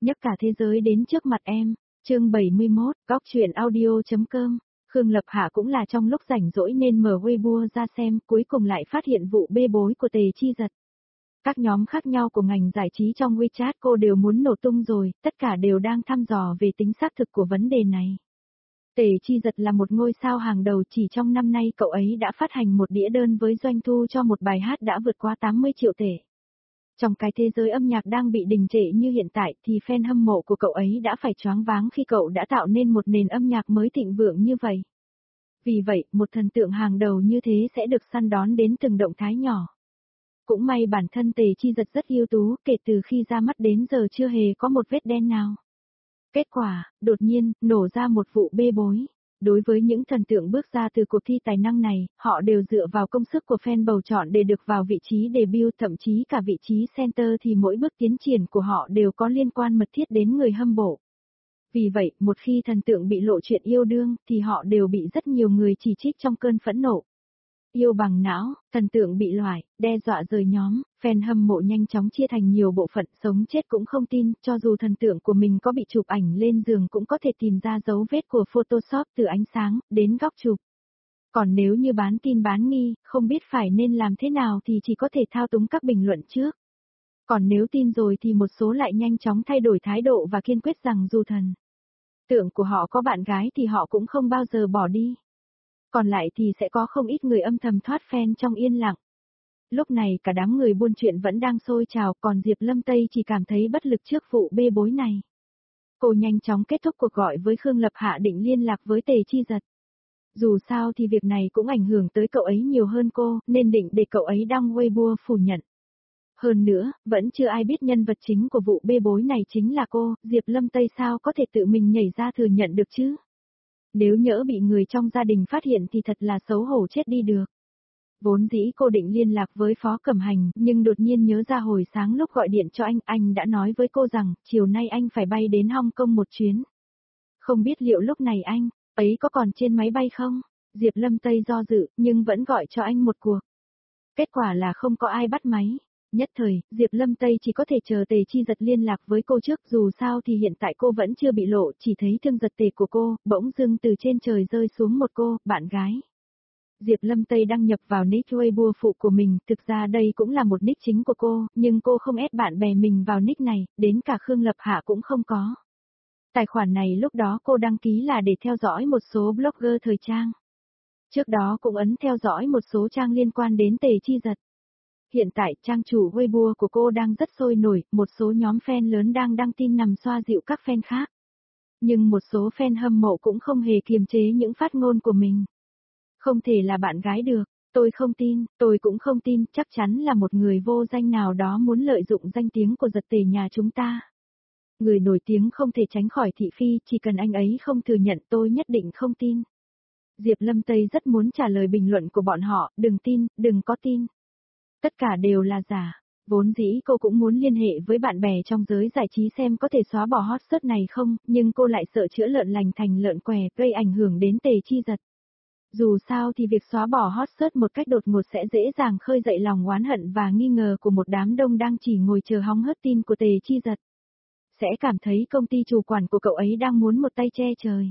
nhấc cả thế giới đến trước mặt em. Chương 71, góc truyện audio.com. Khương Lập Hạ cũng là trong lúc rảnh rỗi nên mở Weibo ra xem, cuối cùng lại phát hiện vụ bê bối của Tề Chi Giật. Các nhóm khác nhau của ngành giải trí trong WeChat cô đều muốn nổ tung rồi, tất cả đều đang thăm dò về tính xác thực của vấn đề này. Tề Chi Giật là một ngôi sao hàng đầu, chỉ trong năm nay cậu ấy đã phát hành một đĩa đơn với doanh thu cho một bài hát đã vượt qua 80 triệu tệ. Trong cái thế giới âm nhạc đang bị đình trệ như hiện tại thì fan hâm mộ của cậu ấy đã phải choáng váng khi cậu đã tạo nên một nền âm nhạc mới thịnh vượng như vậy. Vì vậy, một thần tượng hàng đầu như thế sẽ được săn đón đến từng động thái nhỏ. Cũng may bản thân Tề Chi Giật rất ưu tú, kể từ khi ra mắt đến giờ chưa hề có một vết đen nào. Kết quả, đột nhiên, nổ ra một vụ bê bối. Đối với những thần tượng bước ra từ cuộc thi tài năng này, họ đều dựa vào công sức của fan bầu chọn để được vào vị trí debut, thậm chí cả vị trí center, thì mỗi bước tiến triển của họ đều có liên quan mật thiết đến người hâm mộ. Vì vậy, một khi thần tượng bị lộ chuyện yêu đương, thì họ đều bị rất nhiều người chỉ trích trong cơn phẫn nộ. Yêu bằng não, thần tượng bị loại, đe dọa rời nhóm, fan hâm mộ nhanh chóng chia thành nhiều bộ phận, sống chết cũng không tin, cho dù thần tượng của mình có bị chụp ảnh lên giường cũng có thể tìm ra dấu vết của Photoshop từ ánh sáng, đến góc chụp. Còn nếu như bán tin bán nghi, không biết phải nên làm thế nào thì chỉ có thể thao túng các bình luận trước. Còn nếu tin rồi thì một số lại nhanh chóng thay đổi thái độ và kiên quyết rằng dù thần tượng của họ có bạn gái thì họ cũng không bao giờ bỏ đi. Còn lại thì sẽ có không ít người âm thầm thoát fan trong yên lặng. Lúc này cả đám người buôn chuyện vẫn đang sôi trào, còn Diệp Lâm Tây chỉ cảm thấy bất lực trước vụ bê bối này. Cô nhanh chóng kết thúc cuộc gọi với Khương Lập Hạ định liên lạc với Tề Chi Giật. Dù sao thì việc này cũng ảnh hưởng tới cậu ấy nhiều hơn cô, nên định để cậu ấy đăng Weibo phủ nhận. Hơn nữa, vẫn chưa ai biết nhân vật chính của vụ bê bối này chính là cô, Diệp Lâm Tây sao có thể tự mình nhảy ra thừa nhận được chứ? Nếu nhỡ bị người trong gia đình phát hiện thì thật là xấu hổ chết đi được. Vốn dĩ cô định liên lạc với Phó Cẩm Hành, nhưng đột nhiên nhớ ra hồi sáng lúc gọi điện cho anh đã nói với cô rằng, chiều nay anh phải bay đến Hong Kong một chuyến. Không biết liệu lúc này anh ấy có còn trên máy bay không? Diệp Lâm Tây do dự, nhưng vẫn gọi cho anh một cuộc. Kết quả là không có ai bắt máy. Nhất thời, Diệp Lâm Tây chỉ có thể chờ Tề Chi Giật liên lạc với cô trước, dù sao thì hiện tại cô vẫn chưa bị lộ, chỉ thấy thương giật tề của cô, bỗng dưng từ trên trời rơi xuống một cô, bạn gái. Diệp Lâm Tây đăng nhập vào nick Weibo phụ của mình, thực ra đây cũng là một nick chính của cô, nhưng cô không ép bạn bè mình vào nick này, đến cả Khương Lập Hạ cũng không có. Tài khoản này lúc đó cô đăng ký là để theo dõi một số blogger thời trang. Trước đó cũng ấn theo dõi một số trang liên quan đến Tề Chi Giật. Hiện tại trang chủ Weibo của cô đang rất sôi nổi, một số nhóm fan lớn đang đăng tin nằm xoa dịu các fan khác. Nhưng một số fan hâm mộ cũng không hề kiềm chế những phát ngôn của mình. Không thể là bạn gái được, tôi không tin, tôi cũng không tin, chắc chắn là một người vô danh nào đó muốn lợi dụng danh tiếng của Giật Tề nhà chúng ta. Người nổi tiếng không thể tránh khỏi thị phi, chỉ cần anh ấy không thừa nhận tôi nhất định không tin. Diệp Lâm Tây rất muốn trả lời bình luận của bọn họ, đừng tin, đừng có tin. Tất cả đều là giả. Vốn dĩ cô cũng muốn liên hệ với bạn bè trong giới giải trí xem có thể xóa bỏ hot search này không, nhưng cô lại sợ chữa lợn lành thành lợn què, gây ảnh hưởng đến Tề Chi Giật. Dù sao thì việc xóa bỏ hot search một cách đột ngột sẽ dễ dàng khơi dậy lòng oán hận và nghi ngờ của một đám đông đang chỉ ngồi chờ hóng hớt tin của Tề Chi Giật. Sẽ cảm thấy công ty chủ quản của cậu ấy đang muốn một tay che trời.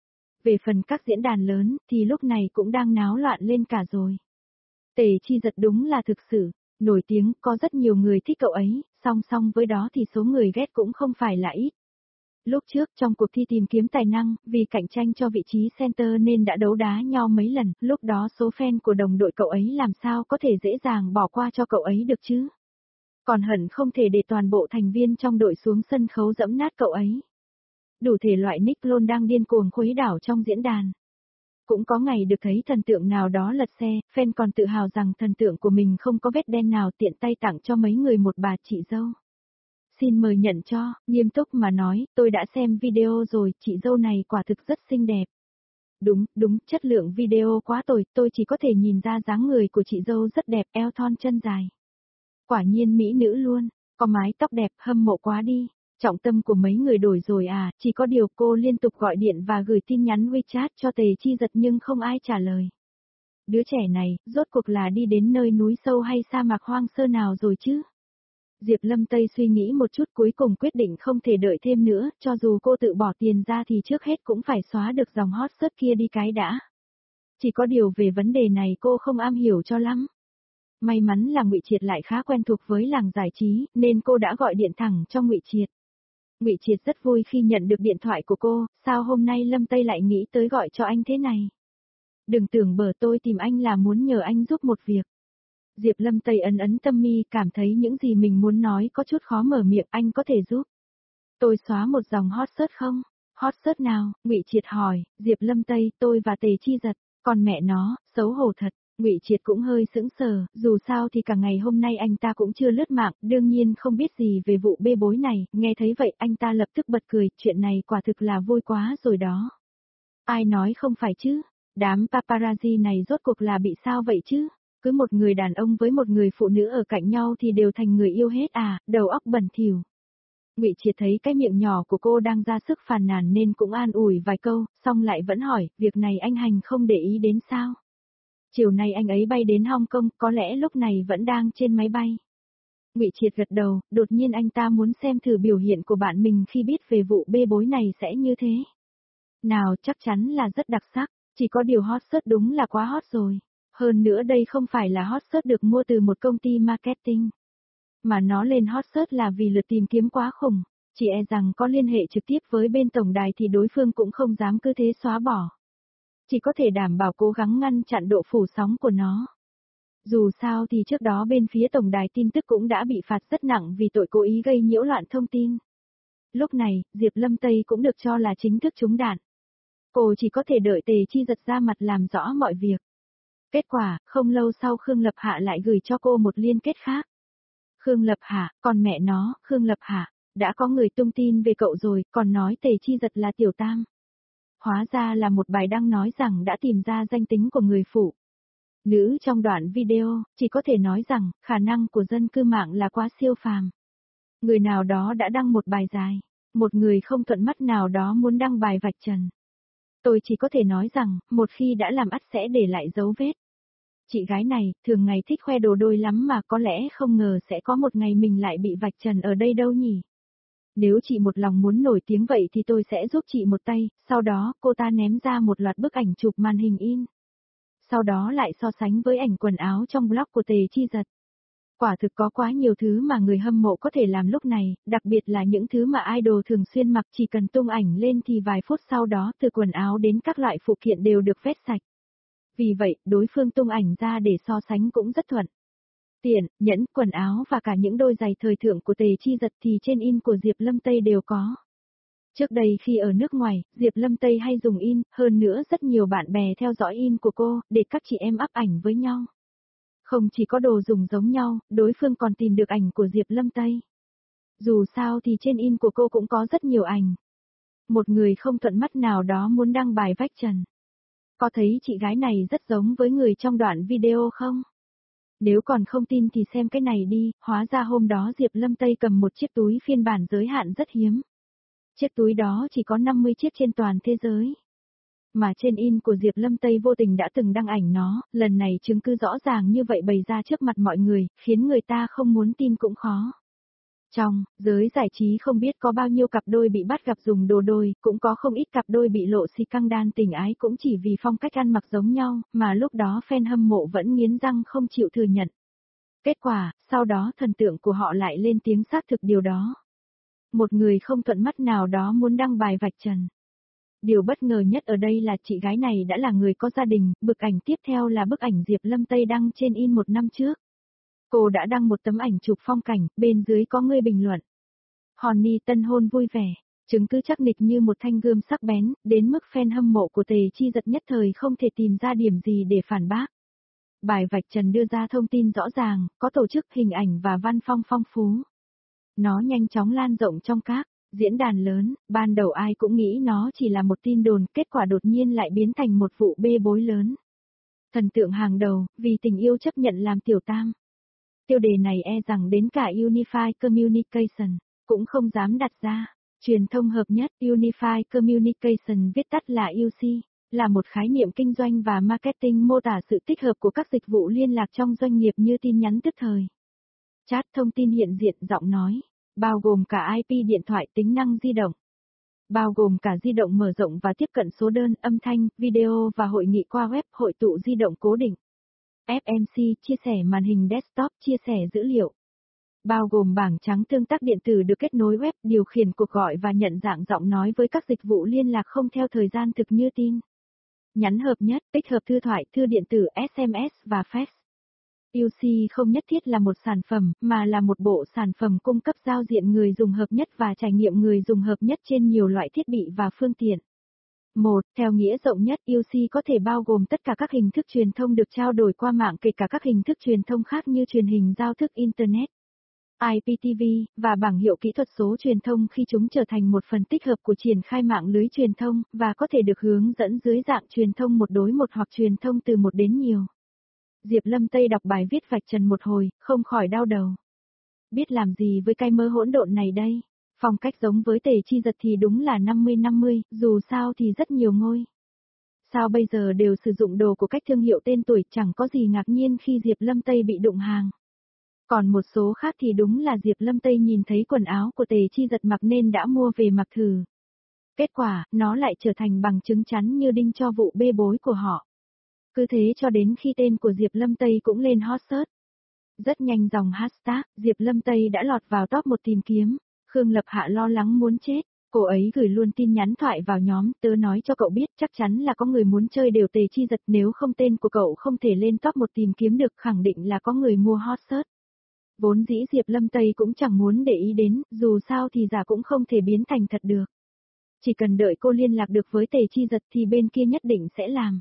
Về phần các diễn đàn lớn thì lúc này cũng đang náo loạn lên cả rồi. Tề Chi Giật đúng là thực sự nổi tiếng, có rất nhiều người thích cậu ấy, song song với đó thì số người ghét cũng không phải là ít. Lúc trước trong cuộc thi tìm kiếm tài năng, vì cạnh tranh cho vị trí center nên đã đấu đá nhau mấy lần, lúc đó số fan của đồng đội cậu ấy làm sao có thể dễ dàng bỏ qua cho cậu ấy được chứ. Còn hận không thể để toàn bộ thành viên trong đội xuống sân khấu dẫm nát cậu ấy. Đủ thể loại nick clone đang điên cuồng khuấy đảo trong diễn đàn. Cũng có ngày được thấy thần tượng nào đó lật xe, fan còn tự hào rằng thần tượng của mình không có vết đen nào, tiện tay tặng cho mấy người một bà chị dâu. Xin mời nhận cho, nghiêm túc mà nói, tôi đã xem video rồi, chị dâu này quả thực rất xinh đẹp. Đúng, chất lượng video quá tồi, tôi chỉ có thể nhìn ra dáng người của chị dâu rất đẹp, eo thon chân dài. Quả nhiên mỹ nữ luôn, có mái tóc đẹp, hâm mộ quá đi. Trọng tâm của mấy người đổi rồi à, chỉ có điều cô liên tục gọi điện và gửi tin nhắn WeChat cho Tề Chi Giật nhưng không ai trả lời. Đứa trẻ này, rốt cuộc là đi đến nơi núi sâu hay sa mạc hoang sơ nào rồi chứ? Diệp Lâm Tây suy nghĩ một chút cuối cùng quyết định không thể đợi thêm nữa, cho dù cô tự bỏ tiền ra thì trước hết cũng phải xóa được dòng hot search kia đi cái đã. Chỉ có điều về vấn đề này cô không am hiểu cho lắm. May mắn là Ngụy Triệt lại khá quen thuộc với làng giải trí, nên cô đã gọi điện thẳng cho Ngụy Triệt. Ngụy Triệt rất vui khi nhận được điện thoại của cô, sao hôm nay Lâm Tây lại nghĩ tới gọi cho anh thế này? Đừng tưởng bở tôi tìm anh là muốn nhờ anh giúp một việc. Diệp Lâm Tây ấn ấn tâm mi, cảm thấy những gì mình muốn nói có chút khó mở miệng, anh có thể giúp. Tôi xóa một dòng hot search không? Hot search nào? Ngụy Triệt hỏi. Diệp Lâm Tây, tôi và Tề Chi Giật, còn mẹ nó, xấu hổ thật. Ngụy Triệt cũng hơi sững sờ, dù sao thì cả ngày hôm nay anh ta cũng chưa lướt mạng, đương nhiên không biết gì về vụ bê bối này, nghe thấy vậy anh ta lập tức bật cười, chuyện này quả thực là vui quá rồi đó. Ai nói không phải chứ? Đám paparazzi này rốt cuộc là bị sao vậy chứ? Cứ một người đàn ông với một người phụ nữ ở cạnh nhau thì đều thành người yêu hết à, đầu óc bẩn thỉu. Ngụy Triệt thấy cái miệng nhỏ của cô đang ra sức phàn nàn nên cũng an ủi vài câu, xong lại vẫn hỏi, việc này anh Hành không để ý đến sao? Chiều nay anh ấy bay đến Hong Kong, có lẽ lúc này vẫn đang trên máy bay. Ngụy Triệt gật đầu, đột nhiên anh ta muốn xem thử biểu hiện của bạn mình khi biết về vụ bê bối này sẽ như thế. Nào, chắc chắn là rất đặc sắc, chỉ có điều hot search đúng là quá hot rồi. Hơn nữa đây không phải là hot search được mua từ một công ty marketing. Mà nó lên hot search là vì lượt tìm kiếm quá khủng, chỉ e rằng có liên hệ trực tiếp với bên tổng đài thì đối phương cũng không dám cứ thế xóa bỏ. Chỉ có thể đảm bảo cố gắng ngăn chặn độ phủ sóng của nó. Dù sao thì trước đó bên phía tổng đài tin tức cũng đã bị phạt rất nặng vì tội cố ý gây nhiễu loạn thông tin. Lúc này, Diệp Lâm Tây cũng được cho là chính thức trúng đạn. Cô chỉ có thể đợi Tề Chi Giật ra mặt làm rõ mọi việc. Kết quả, không lâu sau Khương Lập Hạ lại gửi cho cô một liên kết khác. Khương Lập Hạ, còn mẹ nó, Khương Lập Hạ, đã có người tung tin về cậu rồi, còn nói Tề Chi Giật là tiểu tam. Hóa ra là một bài đăng nói rằng đã tìm ra danh tính của người phụ nữ trong đoạn video, chỉ có thể nói rằng, khả năng của dân cư mạng là quá siêu phàm. Người nào đó đã đăng một bài dài, một người không thuận mắt nào đó muốn đăng bài vạch trần. Tôi chỉ có thể nói rằng, một khi đã làm ắt sẽ để lại dấu vết. Chị gái này, thường ngày thích khoe đồ đôi lắm mà có lẽ không ngờ sẽ có một ngày mình lại bị vạch trần ở đây đâu nhỉ. Nếu chị một lòng muốn nổi tiếng vậy thì tôi sẽ giúp chị một tay, sau đó cô ta ném ra một loạt bức ảnh chụp màn hình in. Sau đó lại so sánh với ảnh quần áo trong blog của Tề Chi Giật. Quả thực có quá nhiều thứ mà người hâm mộ có thể làm lúc này, đặc biệt là những thứ mà idol thường xuyên mặc, chỉ cần tung ảnh lên thì vài phút sau đó từ quần áo đến các loại phụ kiện đều được vét sạch. Vì vậy, đối phương tung ảnh ra để so sánh cũng rất thuận. Tiện, nhẫn, quần áo và cả những đôi giày thời thượng của Tề Chi Giật thì trên in của Diệp Lâm Tây đều có. Trước đây khi ở nước ngoài, Diệp Lâm Tây hay dùng in, hơn nữa rất nhiều bạn bè theo dõi in của cô, để các chị em up ảnh với nhau. Không chỉ có đồ dùng giống nhau, đối phương còn tìm được ảnh của Diệp Lâm Tây. Dù sao thì trên in của cô cũng có rất nhiều ảnh. Một người không thuận mắt nào đó muốn đăng bài vách trần. Có thấy chị gái này rất giống với người trong đoạn video không? Nếu còn không tin thì xem cái này đi, hóa ra hôm đó Diệp Lâm Tây cầm một chiếc túi phiên bản giới hạn rất hiếm. Chiếc túi đó chỉ có 50 chiếc trên toàn thế giới. Mà trên in của Diệp Lâm Tây vô tình đã từng đăng ảnh nó, lần này chứng cứ rõ ràng như vậy bày ra trước mặt mọi người, khiến người ta không muốn tin cũng khó. Trong giới giải trí không biết có bao nhiêu cặp đôi bị bắt gặp dùng đồ đôi, cũng có không ít cặp đôi bị lộ xì căng đan tình ái cũng chỉ vì phong cách ăn mặc giống nhau, mà lúc đó fan hâm mộ vẫn nghiến răng không chịu thừa nhận. Kết quả, sau đó thần tượng của họ lại lên tiếng xác thực điều đó. Một người không thuận mắt nào đó muốn đăng bài vạch trần. Điều bất ngờ nhất ở đây là chị gái này đã là người có gia đình, bức ảnh tiếp theo là bức ảnh Diệp Lâm Tây đăng trên in một năm trước. Cô đã đăng một tấm ảnh chụp phong cảnh, bên dưới có người bình luận. Honey tân hôn vui vẻ, chứng cứ chắc nịch như một thanh gươm sắc bén, đến mức fan hâm mộ của Tề Chi Giật nhất thời không thể tìm ra điểm gì để phản bác. Bài vạch trần đưa ra thông tin rõ ràng, có tổ chức, hình ảnh và văn phong phong phú. Nó nhanh chóng lan rộng trong các diễn đàn lớn, ban đầu ai cũng nghĩ nó chỉ là một tin đồn, kết quả đột nhiên lại biến thành một vụ bê bối lớn. Thần tượng hàng đầu, vì tình yêu chấp nhận làm tiểu tam. Tiêu đề này e rằng đến cả Unified Communication cũng không dám đặt ra. Truyền thông hợp nhất Unified Communication viết tắt là UC, là một khái niệm kinh doanh và marketing mô tả sự tích hợp của các dịch vụ liên lạc trong doanh nghiệp như tin nhắn tức thời, Chat thông tin hiện diện giọng nói, bao gồm cả IP điện thoại tính năng di động. Bao gồm cả di động mở rộng và tiếp cận số đơn, âm thanh, video và hội nghị qua web, hội tụ di động cố định. FMC, chia sẻ màn hình desktop, chia sẻ dữ liệu. Bao gồm bảng trắng tương tác điện tử được kết nối web, điều khiển cuộc gọi và nhận dạng giọng nói với các dịch vụ liên lạc không theo thời gian thực như tin nhắn hợp nhất, tích hợp thư thoại, thư điện tử, SMS và fax. UC không nhất thiết là một sản phẩm, mà là một bộ sản phẩm cung cấp giao diện người dùng hợp nhất và trải nghiệm người dùng hợp nhất trên nhiều loại thiết bị và phương tiện. 1. Theo nghĩa rộng nhất, UC có thể bao gồm tất cả các hình thức truyền thông được trao đổi qua mạng, kể cả các hình thức truyền thông khác như truyền hình giao thức Internet, IPTV, và bảng hiệu kỹ thuật số truyền thông khi chúng trở thành một phần tích hợp của triển khai mạng lưới truyền thông, và có thể được hướng dẫn dưới dạng truyền thông một đối một hoặc truyền thông từ một đến nhiều. Diệp Lâm Tây đọc bài viết vạch trần một hồi, không khỏi đau đầu. Biết làm gì với cái mớ hỗn độn này đây? Phong cách giống với Tề Chi Giật thì đúng là 50-50, dù sao thì rất nhiều ngôi. Sao bây giờ đều sử dụng đồ của cách thương hiệu tên tuổi, chẳng có gì ngạc nhiên khi Diệp Lâm Tây bị đụng hàng. Còn một số khác thì đúng là Diệp Lâm Tây nhìn thấy quần áo của Tề Chi Giật mặc nên đã mua về mặc thử. Kết quả, nó lại trở thành bằng chứng chắn như đinh cho vụ bê bối của họ. Cứ thế cho đến khi tên của Diệp Lâm Tây cũng lên hot search. Rất nhanh dòng hashtag, Diệp Lâm Tây đã lọt vào top 1 tìm kiếm. Khương Lập Hạ lo lắng muốn chết. Cô ấy gửi luôn tin nhắn thoại vào nhóm, tớ nói cho cậu biết chắc chắn là có người muốn chơi đều Tề Chi Giật, nếu không tên của cậu không thể lên top 1 tìm kiếm được, khẳng định là có người mua hot search. Vốn dĩ Diệp Lâm Tây cũng chẳng muốn để ý đến, dù sao thì giả cũng không thể biến thành thật được. Chỉ cần đợi cô liên lạc được với Tề Chi Giật thì bên kia nhất định sẽ làm.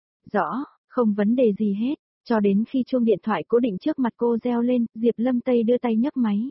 Rõ, không vấn đề gì hết, cho đến khi chuông điện thoại cố định trước mặt cô reo lên, Diệp Lâm Tây đưa tay nhấc máy.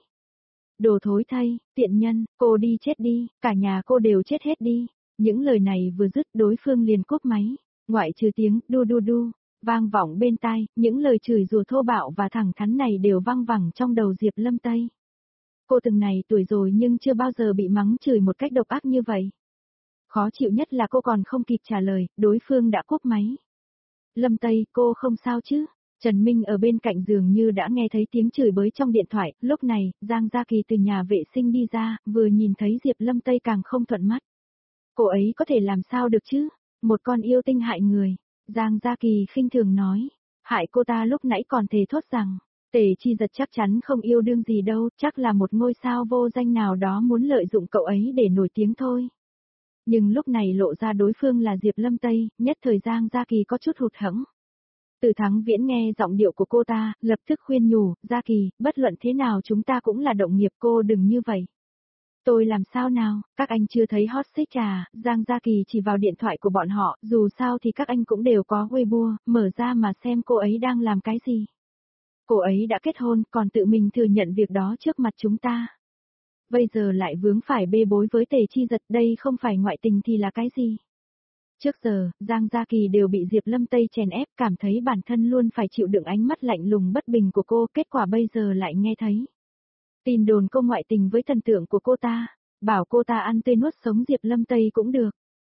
Đồ thối thay, tiện nhân, cô đi chết đi, cả nhà cô đều chết hết đi. Những lời này vừa dứt đối phương liền cúp máy, ngoại trừ tiếng đu đu đu, vang vọng bên tai, những lời chửi rủa thô bạo và thẳng thắn này đều văng vẳng trong đầu Diệp Lâm Tây. Cô từng này tuổi rồi nhưng chưa bao giờ bị mắng chửi một cách độc ác như vậy. Khó chịu nhất là cô còn không kịp trả lời, đối phương đã cúp máy. Lâm Tây, cô không sao chứ? Trần Minh ở bên cạnh giường như đã nghe thấy tiếng chửi bới trong điện thoại, lúc này, Giang Gia Kỳ từ nhà vệ sinh đi ra, vừa nhìn thấy Diệp Lâm Tây càng không thuận mắt. Cô ấy có thể làm sao được chứ? Một con yêu tinh hại người. Giang Gia Kỳ khinh thường nói. Hại cô ta lúc nãy còn thề thốt rằng, Tề Chi Giật chắc chắn không yêu đương gì đâu, chắc là một ngôi sao vô danh nào đó muốn lợi dụng cậu ấy để nổi tiếng thôi. Nhưng lúc này lộ ra đối phương là Diệp Lâm Tây, nhất thời Giang Gia Kỳ có chút hụt hẫng. Từ Thắng Viễn nghe giọng điệu của cô ta, lập tức khuyên nhủ, Gia Kỳ, bất luận thế nào chúng ta cũng là đồng nghiệp, cô đừng như vậy. Tôi làm sao nào, các anh chưa thấy hot search à, Giang Gia Kỳ chỉ vào điện thoại của bọn họ, dù sao thì các anh cũng đều có Weibo, mở ra mà xem cô ấy đang làm cái gì. Cô ấy đã kết hôn, còn tự mình thừa nhận việc đó trước mặt chúng ta. Bây giờ lại vướng phải bê bối với Tề Chi Giật, đây không phải ngoại tình thì là cái gì? Trước giờ, Giang Gia Kỳ đều bị Diệp Lâm Tây chèn ép, cảm thấy bản thân luôn phải chịu đựng ánh mắt lạnh lùng bất bình của cô, kết quả bây giờ lại nghe thấy. Tin đồn cô ngoại tình với thần tượng của cô ta, bảo cô ta ăn tươi nuốt sống Diệp Lâm Tây cũng được.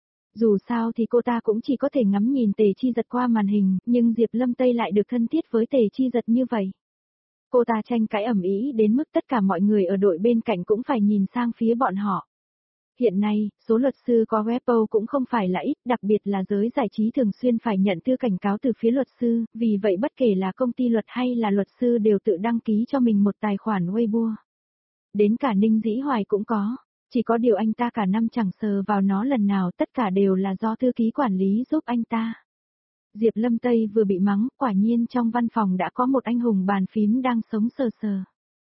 Dù sao thì cô ta cũng chỉ có thể ngắm nhìn Tề Chi Giật qua màn hình, nhưng Diệp Lâm Tây lại được thân thiết với Tề Chi Giật như vậy. Cô ta tranh cãi ầm ĩ đến mức tất cả mọi người ở đội bên cạnh cũng phải nhìn sang phía bọn họ. Hiện nay, số luật sư có Weibo cũng không phải là ít, đặc biệt là giới giải trí thường xuyên phải nhận thư cảnh cáo từ phía luật sư, vì vậy bất kể là công ty luật hay là luật sư đều tự đăng ký cho mình một tài khoản Weibo. Đến cả Ninh Dĩ Hoài cũng có, chỉ có điều anh ta cả năm chẳng sờ vào nó lần nào, tất cả đều là do thư ký quản lý giúp anh ta. Diệp Lâm Tây vừa bị mắng, quả nhiên trong văn phòng đã có một anh hùng bàn phím đang sống sờ sờ.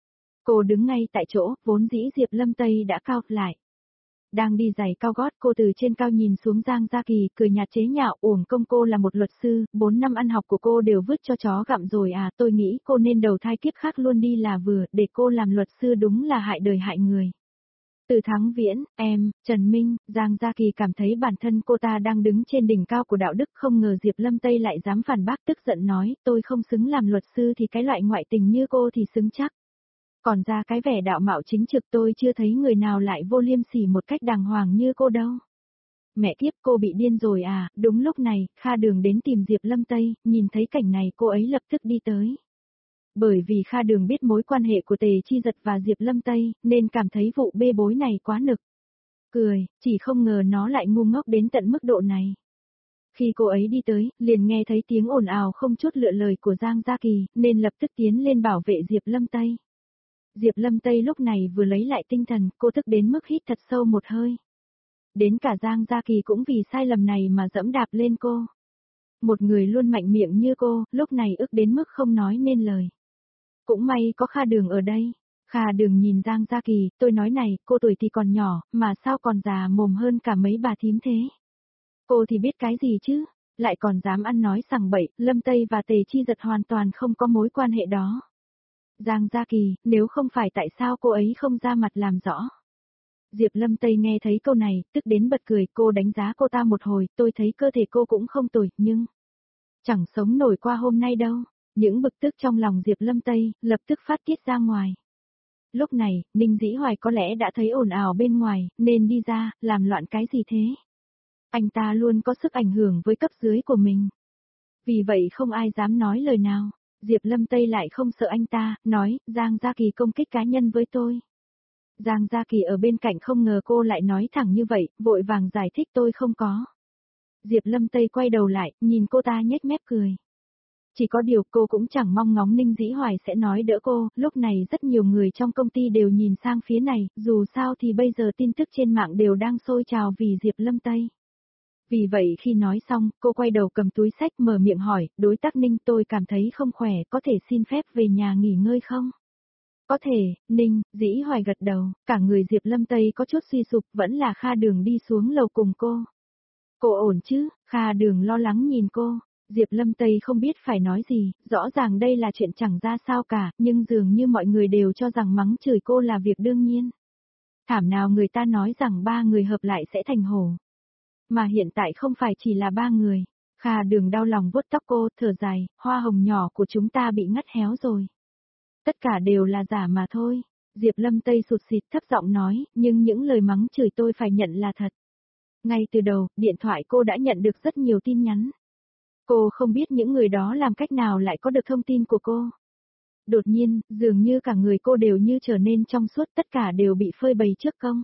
Cô đứng ngay tại chỗ, vốn dĩ Diệp Lâm Tây đã cao lại. Đang đi giày cao gót, cô từ trên cao nhìn xuống Giang Gia Kỳ, cười nhạt chế nhạo, uổng công cô là một luật sư, 4 năm ăn học của cô đều vứt cho chó gặm rồi à, tôi nghĩ cô nên đầu thai kiếp khác luôn đi là vừa, để cô làm luật sư đúng là hại đời hại người. Từ Thắng Viễn, em, Trần Minh, Giang Gia Kỳ cảm thấy bản thân cô ta đang đứng trên đỉnh cao của đạo đức, không ngờ Diệp Lâm Tây lại dám phản bác, tức giận nói, tôi không xứng làm luật sư thì cái loại ngoại tình như cô thì xứng chắc. Còn ra cái vẻ đạo mạo chính trực, tôi chưa thấy người nào lại vô liêm sỉ một cách đàng hoàng như cô đâu. Mẹ kiếp, cô bị điên rồi à? Đúng lúc này, Kha Đường đến tìm Diệp Lâm Tây, nhìn thấy cảnh này cô ấy lập tức đi tới. Bởi vì Kha Đường biết mối quan hệ của Tề Chi Giật và Diệp Lâm Tây, nên cảm thấy vụ bê bối này quá nực. Cười, chỉ không ngờ nó lại ngu ngốc đến tận mức độ này. Khi cô ấy đi tới, liền nghe thấy tiếng ồn ào không chút lựa lời của Giang Gia Kỳ, nên lập tức tiến lên bảo vệ Diệp Lâm Tây. Diệp Lâm Tây lúc này vừa lấy lại tinh thần, cô tức đến mức hít thật sâu một hơi. Đến cả Giang Gia Kỳ cũng vì sai lầm này mà dẫm đạp lên cô. Một người luôn mạnh miệng như cô, lúc này ức đến mức không nói nên lời. Cũng may có Kha Đường ở đây. Kha Đường nhìn Giang Gia Kỳ, tôi nói này, cô tuổi thì còn nhỏ, mà sao còn già mồm hơn cả mấy bà thím thế? Cô thì biết cái gì chứ, lại còn dám ăn nói sằng bậy, Lâm Tây và Tề Chi Giật hoàn toàn không có mối quan hệ đó. Giang Gia Kỳ, nếu không phải tại sao cô ấy không ra mặt làm rõ? Diệp Lâm Tây nghe thấy câu này, tức đến bật cười, cô đánh giá cô ta một hồi, tôi thấy cơ thể cô cũng không tồi, nhưng chẳng sống nổi qua hôm nay đâu. Những bực tức trong lòng Diệp Lâm Tây, lập tức phát tiết ra ngoài. Lúc này, Ninh Dĩ Hoài có lẽ đã thấy ồn ào bên ngoài, nên đi ra, làm loạn cái gì thế? Anh ta luôn có sức ảnh hưởng với cấp dưới của mình. Vì vậy không ai dám nói lời nào. Diệp Lâm Tây lại không sợ anh ta, nói, Giang Gia Kỳ công kích cá nhân với tôi. Giang Gia Kỳ ở bên cạnh không ngờ cô lại nói thẳng như vậy, vội vàng giải thích tôi không có. Diệp Lâm Tây quay đầu lại, nhìn cô ta nhếch mép cười. Chỉ có điều cô cũng chẳng mong ngóng Ninh Dĩ Hoài sẽ nói đỡ cô, lúc này rất nhiều người trong công ty đều nhìn sang phía này, dù sao thì bây giờ tin tức trên mạng đều đang sôi trào vì Diệp Lâm Tây. Vì vậy khi nói xong, cô quay đầu cầm túi sách mở miệng hỏi, đối tác Ninh tôi cảm thấy không khỏe, có thể xin phép về nhà nghỉ ngơi không? Có thể, Ninh, Dĩ Hoài gật đầu, cả người Diệp Lâm Tây có chút suy sụp, vẫn là Kha Đường đi xuống lầu cùng cô. Cô ổn chứ? Kha Đường lo lắng nhìn cô. Diệp Lâm Tây không biết phải nói gì, rõ ràng đây là chuyện chẳng ra sao cả, nhưng dường như mọi người đều cho rằng mắng chửi cô là việc đương nhiên. Thảm nào người ta nói rằng ba người hợp lại sẽ thành hổ. Mà hiện tại không phải chỉ là ba người. Kha Đường đau lòng vuốt tóc cô, thở dài, hoa hồng nhỏ của chúng ta bị ngắt héo rồi. Tất cả đều là giả mà thôi. Diệp Lâm Tây sụt sịt thấp giọng nói, nhưng những lời mắng chửi tôi phải nhận là thật. Ngay từ đầu, điện thoại cô đã nhận được rất nhiều tin nhắn. Cô không biết những người đó làm cách nào lại có được thông tin của cô. Đột nhiên, dường như cả người cô đều như trở nên trong suốt, tất cả đều bị phơi bày trước công.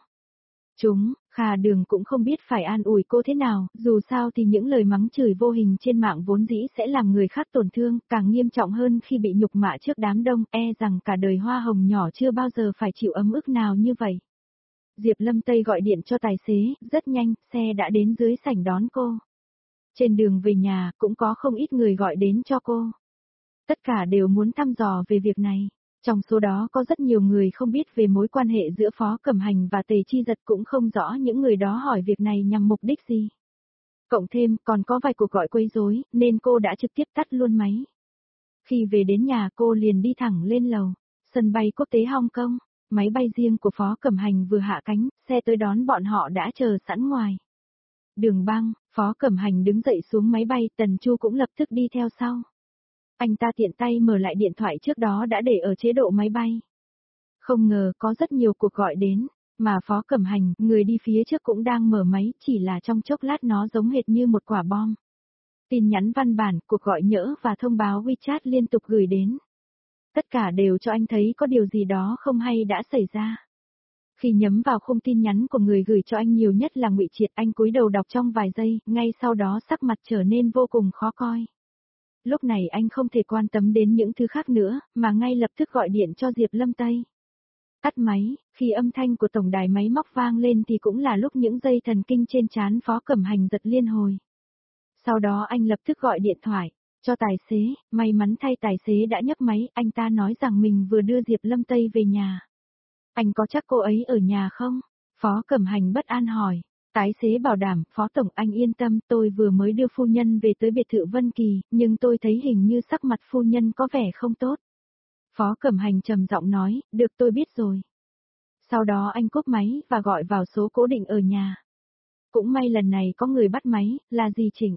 Kha Đường cũng không biết phải an ủi cô thế nào, dù sao thì những lời mắng chửi vô hình trên mạng vốn dĩ sẽ làm người khác tổn thương, càng nghiêm trọng hơn khi bị nhục mạ trước đám đông, rằng cả đời hoa hồng nhỏ chưa bao giờ phải chịu ấm ức nào như vậy. Diệp Lâm Tây gọi điện cho tài xế, rất nhanh, xe đã đến dưới sảnh đón cô. Trên đường về nhà, cũng có không ít người gọi đến cho cô. Tất cả đều muốn thăm dò về việc này. Trong số đó có rất nhiều người không biết về mối quan hệ giữa Phó Cẩm Hành và Tề Chi Giật, cũng không rõ những người đó hỏi việc này nhằm mục đích gì. Cộng thêm còn có vài cuộc gọi quấy rối, nên cô đã trực tiếp tắt luôn máy. Khi về đến nhà cô liền đi thẳng lên lầu, sân bay quốc tế Hong Kong, máy bay riêng của Phó Cẩm Hành vừa hạ cánh, xe tới đón bọn họ đã chờ sẵn ngoài. Đường băng, Phó Cẩm Hành đứng dậy xuống máy bay, Tần Chu cũng lập tức đi theo sau. Anh ta tiện tay mở lại điện thoại trước đó đã để ở chế độ máy bay. Không ngờ có rất nhiều cuộc gọi đến, mà Phó Cẩm Hành, người đi phía trước cũng đang mở máy, chỉ là trong chốc lát nó giống hệt như một quả bom. Tin nhắn văn bản, cuộc gọi nhỡ và thông báo WeChat liên tục gửi đến. Tất cả đều cho anh thấy có điều gì đó không hay đã xảy ra. Khi nhấm vào khung tin nhắn của người gửi cho anh nhiều nhất là Ngụy Triệt, anh cúi đầu đọc trong vài giây, ngay sau đó sắc mặt trở nên vô cùng khó coi. Lúc này anh không thể quan tâm đến những thứ khác nữa, mà ngay lập tức gọi điện cho Diệp Lâm Tây. Tắt máy, khi âm thanh của tổng đài máy móc vang lên thì cũng là lúc những dây thần kinh trên trán Phó Cẩm Hành giật liên hồi. Sau đó anh lập tức gọi điện thoại cho tài xế, may mắn thay tài xế đã nhấc máy, anh ta nói rằng mình vừa đưa Diệp Lâm Tây về nhà. Anh có chắc cô ấy ở nhà không? Phó Cẩm Hành bất an hỏi. Tài xế bảo đảm, Phó Tổng anh yên tâm, tôi vừa mới đưa phu nhân về tới biệt thự Vân Kỳ, nhưng tôi thấy hình như sắc mặt phu nhân có vẻ không tốt. Phó Cẩm Hành trầm giọng nói, được tôi biết rồi. Sau đó anh cúp máy và gọi vào số cố định ở nhà. Cũng may lần này có người bắt máy, là dì Trịnh.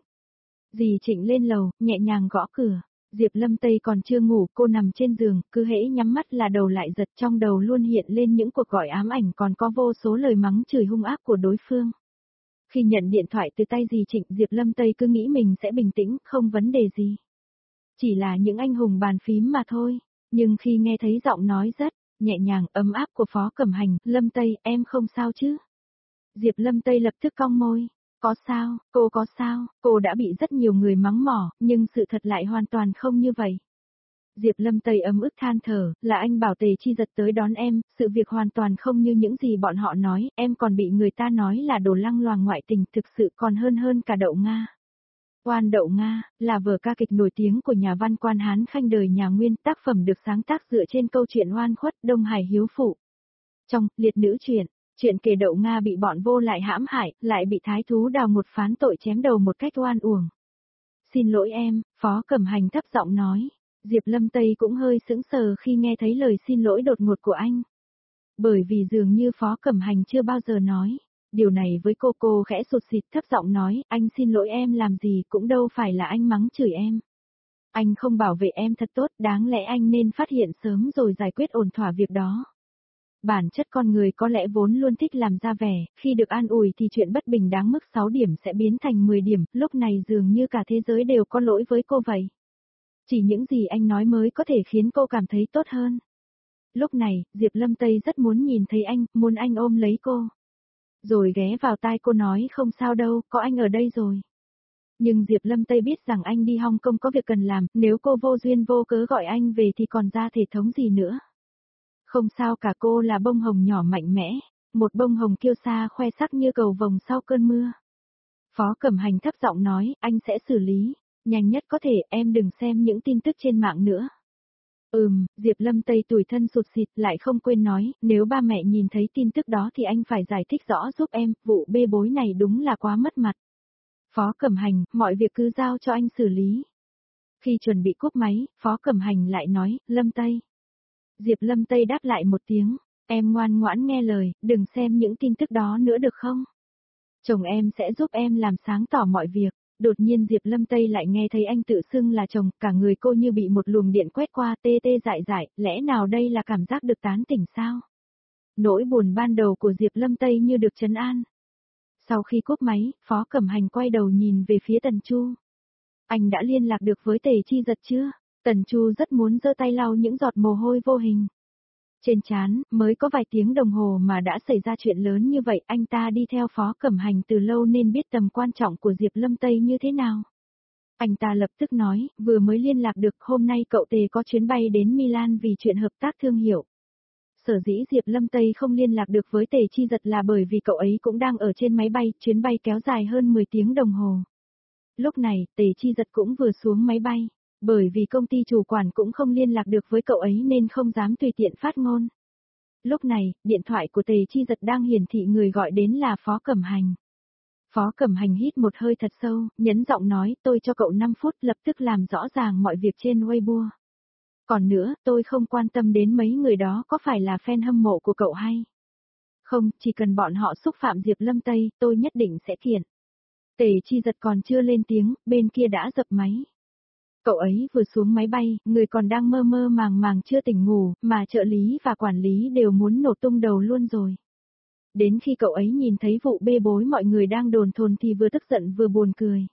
Dì Trịnh lên lầu, nhẹ nhàng gõ cửa. Diệp Lâm Tây còn chưa ngủ, cô nằm trên giường, cứ hễ nhắm mắt là đầu lại giật, trong đầu luôn hiện lên những cuộc gọi ám ảnh, còn có vô số lời mắng chửi hung ác của đối phương. Khi nhận điện thoại từ tay dì Trịnh, Diệp Lâm Tây cứ nghĩ mình sẽ bình tĩnh, không vấn đề gì. Chỉ là những anh hùng bàn phím mà thôi. Nhưng khi nghe thấy giọng nói rất nhẹ nhàng, ấm áp của Phó Cẩm Hành, Lâm Tây, em không sao chứ? Diệp Lâm Tây lập tức cong môi. Có sao, cô có sao, cô đã bị rất nhiều người mắng mỏ, nhưng sự thật lại hoàn toàn không như vậy. Diệp Lâm Tây ấm ức than thở, là anh bảo Tề Chi Giật tới đón em, sự việc hoàn toàn không như những gì bọn họ nói, em còn bị người ta nói là đồ lăng loàn ngoại tình, thực sự còn hơn cả Đậu Nga. Oan Đậu Nga, là vở ca kịch nổi tiếng của nhà văn Quan Hán Khanh đời nhà Nguyên, tác phẩm được sáng tác dựa trên câu chuyện oan khuất Đông Hải hiếu phụ. Trong liệt nữ chuyện kể Đậu Nga bị bọn vô lại hãm hại, lại bị thái thú Đào một phán tội chém đầu một cách oan uổng. Xin lỗi em, Phó Cẩm Hành thấp giọng nói. Diệp Lâm Tây cũng hơi sững sờ khi nghe thấy lời xin lỗi đột ngột của anh. Bởi vì dường như Phó Cẩm Hành chưa bao giờ nói. Điều này với cô khẽ sụt sịt thấp giọng nói, anh xin lỗi em làm gì, cũng đâu phải là anh mắng chửi em. Anh không bảo vệ em thật tốt, đáng lẽ anh nên phát hiện sớm rồi giải quyết ổn thỏa việc đó. Bản chất con người có lẽ vốn luôn thích làm ra vẻ, khi được an ủi thì chuyện bất bình đáng mức 6 điểm sẽ biến thành 10 điểm, lúc này dường như cả thế giới đều có lỗi với cô vậy. Chỉ những gì anh nói mới có thể khiến cô cảm thấy tốt hơn. Lúc này, Diệp Lâm Tây rất muốn nhìn thấy anh, muốn anh ôm lấy cô. Rồi ghé vào tai cô nói không sao đâu, có anh ở đây rồi. Nhưng Diệp Lâm Tây biết rằng anh đi Hong Kong có việc cần làm, nếu cô vô duyên vô cớ gọi anh về thì còn ra thể thống gì nữa. Không sao cả, cô là bông hồng nhỏ mạnh mẽ, một bông hồng kiêu sa khoe sắc như cầu vồng sau cơn mưa. Phó Cẩm Hành thấp giọng nói, anh sẽ xử lý, nhanh nhất có thể, em đừng xem những tin tức trên mạng nữa. Diệp Lâm Tây tủi thân sụt sịt lại không quên nói, nếu ba mẹ nhìn thấy tin tức đó thì anh phải giải thích rõ giúp em, vụ bê bối này đúng là quá mất mặt. Phó Cẩm Hành, mọi việc cứ giao cho anh xử lý. Khi chuẩn bị cúp máy, Phó Cẩm Hành lại nói, Lâm Tây. Diệp Lâm Tây đáp lại một tiếng, em ngoan ngoãn nghe lời, đừng xem những tin tức đó nữa được không? Chồng em sẽ giúp em làm sáng tỏ mọi việc. Đột nhiên Diệp Lâm Tây lại nghe thấy anh tự xưng là chồng, cả người cô như bị một luồng điện quét qua, tê tê dại dại, lẽ nào đây là cảm giác được tán tỉnh sao? Nỗi buồn ban đầu của Diệp Lâm Tây như được trấn an. Sau khi cúp máy, Phó Cẩm Hành quay đầu nhìn về phía Tần Chu. Anh đã liên lạc được với Tề Chi Giật chưa? Tần Chu rất muốn giơ tay lau những giọt mồ hôi vô hình. Trên trán, mới có vài tiếng đồng hồ mà đã xảy ra chuyện lớn như vậy, anh ta đi theo Phó Cẩm Hành từ lâu nên biết tầm quan trọng của Diệp Lâm Tây như thế nào. Anh ta lập tức nói, vừa mới liên lạc được, hôm nay cậu Tề có chuyến bay đến Milan vì chuyện hợp tác thương hiệu. Sở dĩ Diệp Lâm Tây không liên lạc được với Tề Chi Giật là bởi vì cậu ấy cũng đang ở trên máy bay, chuyến bay kéo dài hơn 10 tiếng đồng hồ. Lúc này, Tề Chi Giật cũng vừa xuống máy bay. Bởi vì công ty chủ quản cũng không liên lạc được với cậu ấy nên không dám tùy tiện phát ngôn. Lúc này, điện thoại của Tề Chi Giật đang hiển thị người gọi đến là Phó Cẩm Hành. Phó Cẩm Hành hít một hơi thật sâu, nhấn giọng nói, tôi cho cậu 5 phút lập tức làm rõ ràng mọi việc trên Weibo. Còn nữa, tôi không quan tâm đến mấy người đó có phải là fan hâm mộ của cậu hay không, chỉ cần bọn họ xúc phạm Diệp Lâm Tây, tôi nhất định sẽ kiện. Tề Chi Giật còn chưa lên tiếng, bên kia đã dập máy. Cậu ấy vừa xuống máy bay, người còn đang mơ mơ màng màng chưa tỉnh ngủ, mà trợ lý và quản lý đều muốn nổ tung đầu luôn rồi. Đến khi cậu ấy nhìn thấy vụ bê bối mọi người đang đồn thồn thì vừa tức giận vừa buồn cười.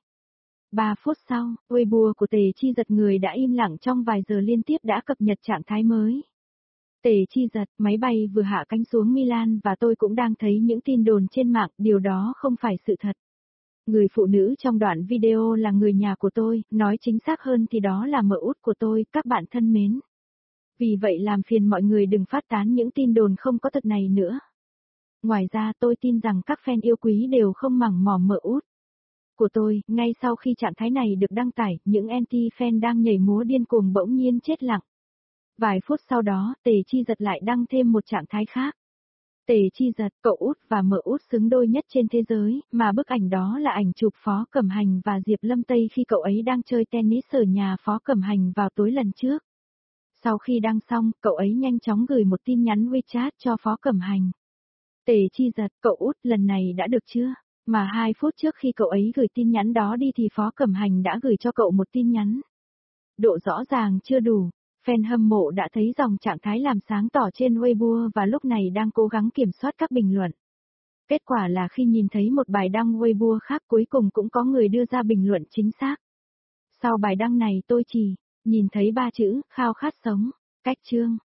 3 phút sau, Weibo của Tề Chi Giật người đã im lặng trong vài giờ liên tiếp đã cập nhật trạng thái mới. Tề Chi Giật, máy bay vừa hạ cánh xuống Milan và tôi cũng đang thấy những tin đồn trên mạng, điều đó không phải sự thật. Người phụ nữ trong đoạn video là người nhà của tôi, nói chính xác hơn thì đó là mợ út của tôi, các bạn thân mến. Vì vậy làm phiền mọi người đừng phát tán những tin đồn không có thật này nữa. Ngoài ra tôi tin rằng các fan yêu quý đều không màng mỏ mợ út của tôi, ngay sau khi trạng thái này được đăng tải, những anti-fan đang nhảy múa điên cuồng bỗng nhiên chết lặng. Vài phút sau đó, Tề Chi Giật lại đăng thêm một trạng thái khác. Tề Chi Giật, cậu út và mợ út xứng đôi nhất trên thế giới, mà bức ảnh đó là ảnh chụp Phó Cẩm Hành và Diệp Lâm Tây khi cậu ấy đang chơi tennis ở nhà Phó Cẩm Hành vào tối lần trước. Sau khi đăng xong, cậu ấy nhanh chóng gửi một tin nhắn WeChat cho Phó Cẩm Hành. Tề Chi Giật, cậu út lần này đã được chưa? Mà 2 phút trước khi cậu ấy gửi tin nhắn đó đi thì Phó Cẩm Hành đã gửi cho cậu một tin nhắn. Độ rõ ràng chưa đủ. Fan hâm mộ đã thấy dòng trạng thái làm sáng tỏ trên Weibo và lúc này đang cố gắng kiểm soát các bình luận. Kết quả là khi nhìn thấy một bài đăng Weibo khác cuối cùng cũng có người đưa ra bình luận chính xác. Sau bài đăng này tôi chỉ nhìn thấy 3 chữ, khao khát sống. Cách chương